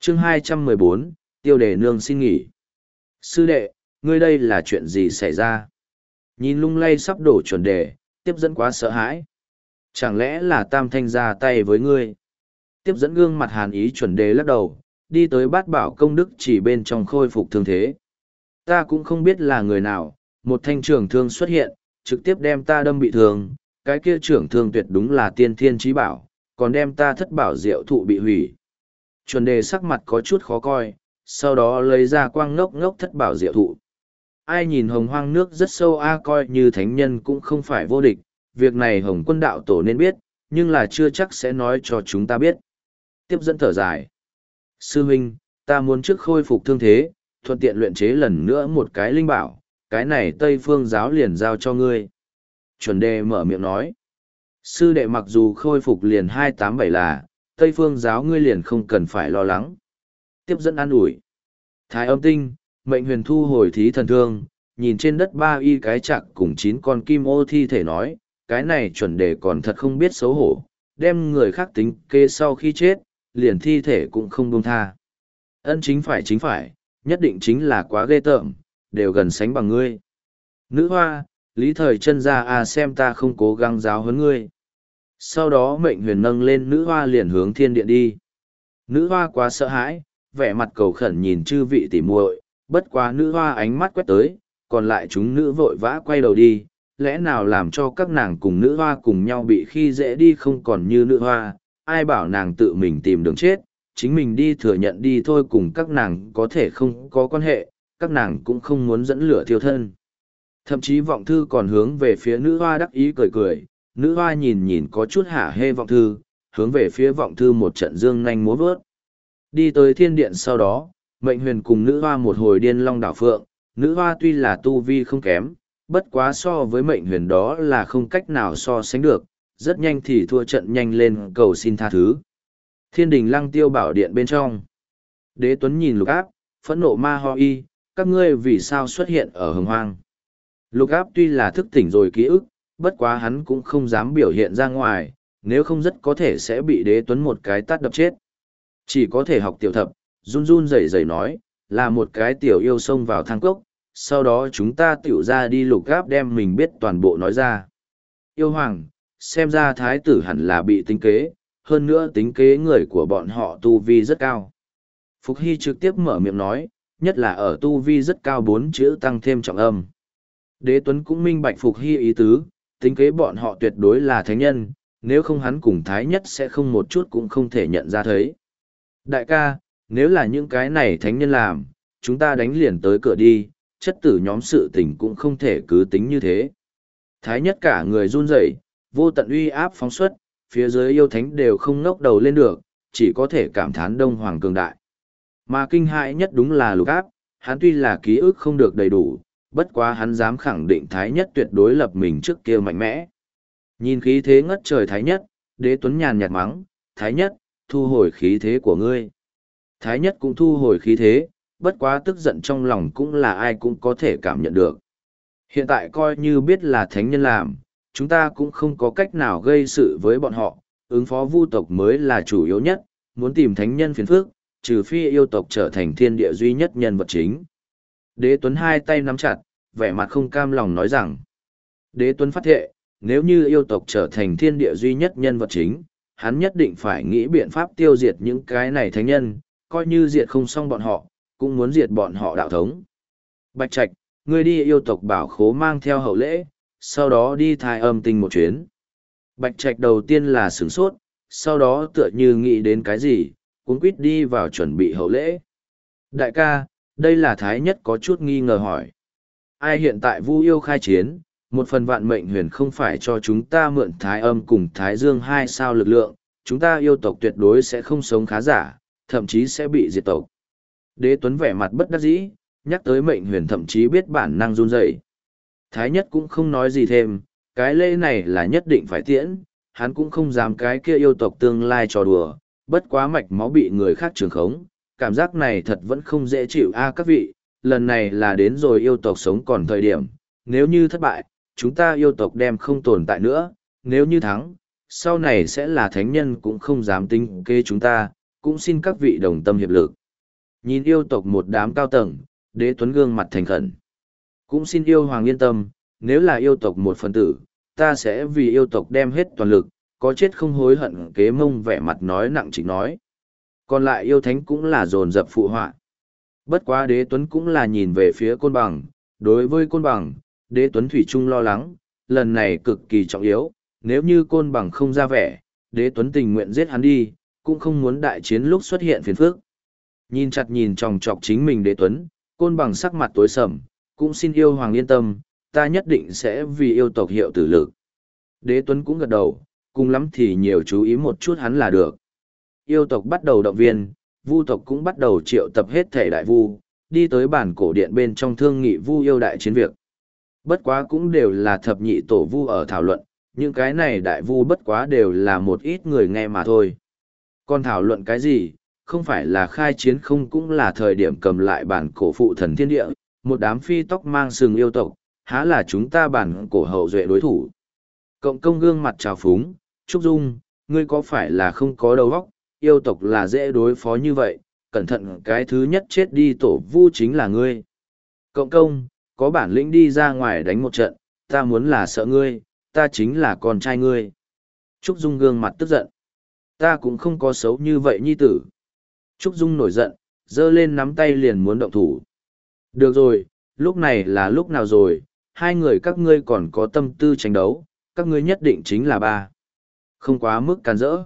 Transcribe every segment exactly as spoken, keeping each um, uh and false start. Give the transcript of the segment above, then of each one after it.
chương hai trăm mười bốn, tiêu đề nương xin nghỉ. Sư đệ, ngươi đây là chuyện gì xảy ra? Nhìn lung lay sắp đổ chuẩn đề, tiếp dẫn quá sợ hãi. Chẳng lẽ là Tam Thanh ra tay với ngươi? Tiếp dẫn gương mặt hàn ý chuẩn đề lắc đầu, đi tới bát bảo công đức chỉ bên trong khôi phục thương thế. Ta cũng không biết là người nào, một thanh trưởng thương xuất hiện, trực tiếp đem ta đâm bị thương, cái kia trưởng thương tuyệt đúng là tiên thiên trí bảo, còn đem ta thất bảo diệu thụ bị hủy. Chuẩn đề sắc mặt có chút khó coi, sau đó lấy ra quang ngốc ngốc thất bảo diệu thụ. Ai nhìn hồng hoang nước rất sâu a coi như thánh nhân cũng không phải vô địch, việc này hồng quân đạo tổ nên biết, nhưng là chưa chắc sẽ nói cho chúng ta biết. Tiếp dẫn thở dài. Sư huynh, ta muốn trước khôi phục thương thế, thuận tiện luyện chế lần nữa một cái linh bảo, cái này Tây Phương giáo liền giao cho ngươi. Chuẩn đề mở miệng nói. Sư đệ mặc dù khôi phục liền hai tám bảy là, Tây Phương giáo ngươi liền không cần phải lo lắng. Tiếp dẫn an ủi. Thái âm tinh, mệnh huyền thu hồi thí thần thương, nhìn trên đất ba y cái chạc cùng chín con kim ô thi thể nói, cái này chuẩn đề còn thật không biết xấu hổ, đem người khác tính kê sau khi chết, liền thi thể cũng không buông tha. Ân chính phải chính phải, nhất định chính là quá ghê tởm, đều gần sánh bằng ngươi. Nữ hoa, lý thời chân ra à xem ta không cố gắng giáo huấn ngươi. Sau đó mệnh huyền nâng lên nữ hoa liền hướng thiên điện đi. Nữ hoa quá sợ hãi, vẻ mặt cầu khẩn nhìn chư vị tỉ muội, bất quá nữ hoa ánh mắt quét tới, còn lại chúng nữ vội vã quay đầu đi, lẽ nào làm cho các nàng cùng nữ hoa cùng nhau bị khi dễ đi không còn như nữ hoa, ai bảo nàng tự mình tìm đường chết, chính mình đi thừa nhận đi thôi cùng các nàng có thể không có quan hệ, các nàng cũng không muốn dẫn lửa thiêu thân. Thậm chí vọng thư còn hướng về phía nữ hoa đắc ý cười cười, nữ hoa nhìn nhìn có chút hả hê vọng thư, hướng về phía vọng thư một trận dương nhanh múa vớt. Đi tới thiên điện sau đó, mệnh huyền cùng nữ hoa một hồi điên long đảo phượng, nữ hoa tuy là tu vi không kém, bất quá so với mệnh huyền đó là không cách nào so sánh được, rất nhanh thì thua trận nhanh lên cầu xin tha thứ. Thiên đình lăng tiêu bảo điện bên trong. Đế Tuấn nhìn lục áp, phẫn nộ ma ho y, các ngươi vì sao xuất hiện ở hồng hoang. Lục áp tuy là thức tỉnh rồi ký ức, bất quá hắn cũng không dám biểu hiện ra ngoài, nếu không rất có thể sẽ bị đế Tuấn một cái tát đập chết. Chỉ có thể học tiểu thập, run run rẩy rẩy nói, là một cái tiểu yêu xông vào thang cốc, sau đó chúng ta tiểu ra đi lục áp đem mình biết toàn bộ nói ra. Yêu hoàng, xem ra thái tử hẳn là bị tính kế, hơn nữa tính kế người của bọn họ tu vi rất cao. Phục Hy trực tiếp mở miệng nói, nhất là ở tu vi rất cao bốn chữ tăng thêm trọng âm. Đế Tuấn cũng minh bạch Phục Hy ý tứ, tính kế bọn họ tuyệt đối là thánh nhân, nếu không hắn cùng thái nhất sẽ không một chút cũng không thể nhận ra thấy. Đại ca, nếu là những cái này thánh nhân làm, chúng ta đánh liền tới cửa đi, chất tử nhóm sự tình cũng không thể cứ tính như thế. Thái nhất cả người run rẩy, vô tận uy áp phóng xuất, phía dưới yêu thánh đều không ngóc đầu lên được, chỉ có thể cảm thán Đông Hoàng cường đại. Mà kinh hãi nhất đúng là lục áp, hắn tuy là ký ức không được đầy đủ, bất quá hắn dám khẳng định thái nhất tuyệt đối lập mình trước kia mạnh mẽ. Nhìn khí thế ngất trời thái nhất, đế Tuấn nhàn nhạt mắng, thái nhất, thu hồi khí thế của ngươi. Thái nhất cũng thu hồi khí thế, bất quá tức giận trong lòng cũng là ai cũng có thể cảm nhận được. Hiện tại coi như biết là thánh nhân làm, chúng ta cũng không có cách nào gây sự với bọn họ, ứng phó vu tộc mới là chủ yếu nhất, muốn tìm thánh nhân phiền phức, trừ phi yêu tộc trở thành thiên địa duy nhất nhân vật chính. Đế Tuấn hai tay nắm chặt, vẻ mặt không cam lòng nói rằng, Đế Tuấn phát thệ, nếu như yêu tộc trở thành thiên địa duy nhất nhân vật chính, hắn nhất định phải nghĩ biện pháp tiêu diệt những cái này thánh nhân, coi như diệt không xong bọn họ, cũng muốn diệt bọn họ đạo thống. Bạch Trạch, ngươi đi yêu tộc bảo khố mang theo hậu lễ, sau đó đi thai âm tinh một chuyến. Bạch Trạch đầu tiên là sửng sốt, sau đó tựa như nghĩ đến cái gì, cuống quýt đi vào chuẩn bị hậu lễ. Đại ca, đây là thái nhất có chút nghi ngờ hỏi. Ai hiện tại vu yêu khai chiến, một phần vạn mệnh huyền không phải cho chúng ta mượn thái âm cùng thái dương hai sao lực lượng, chúng ta yêu tộc tuyệt đối sẽ không sống khá giả, thậm chí sẽ bị diệt tộc. Đế Tuấn vẻ mặt bất đắc dĩ, nhắc tới mệnh huyền thậm chí biết bản năng run rẩy. Thái nhất cũng không nói gì thêm, cái lễ này là nhất định phải tiễn, hắn cũng không dám cái kia yêu tộc tương lai trò đùa, bất quá mạch máu bị người khác trường khống, cảm giác này thật vẫn không dễ chịu a các vị, lần này là đến rồi yêu tộc sống còn thời điểm, nếu như thất bại, chúng ta yêu tộc đem không tồn tại nữa, nếu như thắng, sau này sẽ là thánh nhân cũng không dám tính kế chúng ta, cũng xin các vị đồng tâm hiệp lực. Nhìn yêu tộc một đám cao tầng, Đế Tuấn gương mặt thành khẩn. Cũng xin yêu hoàng yên tâm, nếu là yêu tộc một phần tử, ta sẽ vì yêu tộc đem hết toàn lực, có chết không hối hận. Kế Mông vẻ mặt nói nặng trịch nói. Còn lại yêu thánh cũng là dồn dập phụ họa. Bất quá Đế Tuấn cũng là nhìn về phía Côn Bằng, đối với Côn Bằng, Đế Tuấn thủy chung lo lắng, lần này cực kỳ trọng yếu, nếu như Côn Bằng không ra vẻ, Đế Tuấn tình nguyện giết hắn đi, cũng không muốn đại chiến lúc xuất hiện phiền phức. Nhìn chặt nhìn chòng chọc chính mình Đế Tuấn, Côn Bằng sắc mặt tối sầm, cũng xin yêu hoàng yên tâm, ta nhất định sẽ vì yêu tộc hiệu tử lực. Đế Tuấn cũng gật đầu, cùng lắm thì nhiều chú ý một chút hắn là được. Yêu tộc bắt đầu động viên, vu tộc cũng bắt đầu triệu tập hết thể đại vu, đi tới bản cổ điện bên trong thương nghị vu yêu đại chiến việc. Bất quá cũng đều là thập nhị tổ vu ở thảo luận, những cái này đại vu bất quá đều là một ít người nghe mà thôi. Còn thảo luận cái gì, không phải là khai chiến không cũng là thời điểm cầm lại bản cổ phụ thần thiên địa, một đám phi tóc mang sừng yêu tộc, há là chúng ta bản cổ hậu duệ đối thủ. Cộng công gương mặt trào phúng, Trúc Dung, ngươi có phải là không có đầu óc, yêu tộc là dễ đối phó như vậy, cẩn thận cái thứ nhất chết đi tổ vu chính là ngươi. Cộng công, có bản lĩnh đi ra ngoài đánh một trận, ta muốn là sợ ngươi, ta chính là con trai ngươi. Trúc Dung gương mặt tức giận. Ta cũng không có xấu như vậy nhi tử. Trúc Dung nổi giận, giơ lên nắm tay liền muốn động thủ. Được rồi, lúc này là lúc nào rồi, hai người các ngươi còn có tâm tư tranh đấu, các ngươi nhất định chính là ba. Không quá mức càn rỡ.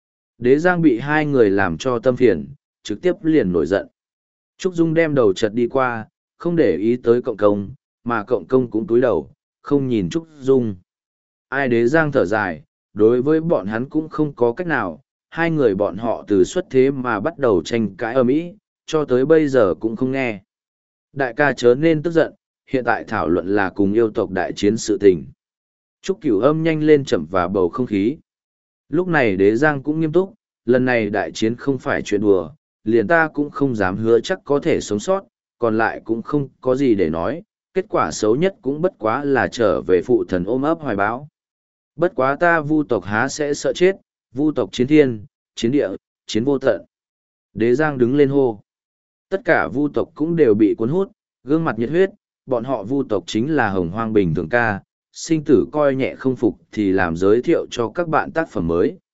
Đế Giang bị hai người làm cho tâm phiền, trực tiếp liền nổi giận. Trúc Dung đem đầu chật đi qua, không để ý tới cộng công, mà cộng công cũng túi đầu, không nhìn Trúc Dung. Ai Đế Giang thở dài, đối với bọn hắn cũng không có cách nào, hai người bọn họ từ xuất thế mà bắt đầu tranh cãi ầm ĩ, cho tới bây giờ cũng không nghe. Đại ca chớ nên tức giận, hiện tại thảo luận là cùng yêu tộc đại chiến sự tình. Trúc Cửu Âm nhanh lên chậm vào bầu không khí. Lúc này Đế Giang cũng nghiêm túc, lần này đại chiến không phải chuyện đùa, liền ta cũng không dám hứa chắc có thể sống sót, còn lại cũng không có gì để nói, kết quả xấu nhất cũng bất quá là trở về phụ thần ôm ấp hoài bão. Bất quá ta vu tộc há sẽ sợ chết, vu tộc chiến thiên, chiến địa, chiến vô tận. Đế Giang đứng lên hô. Tất cả vu tộc cũng đều bị cuốn hút, gương mặt nhiệt huyết, bọn họ vu tộc chính là hồng hoang bình thường ca, sinh tử coi nhẹ không phục thì làm giới thiệu cho các bạn tác phẩm mới.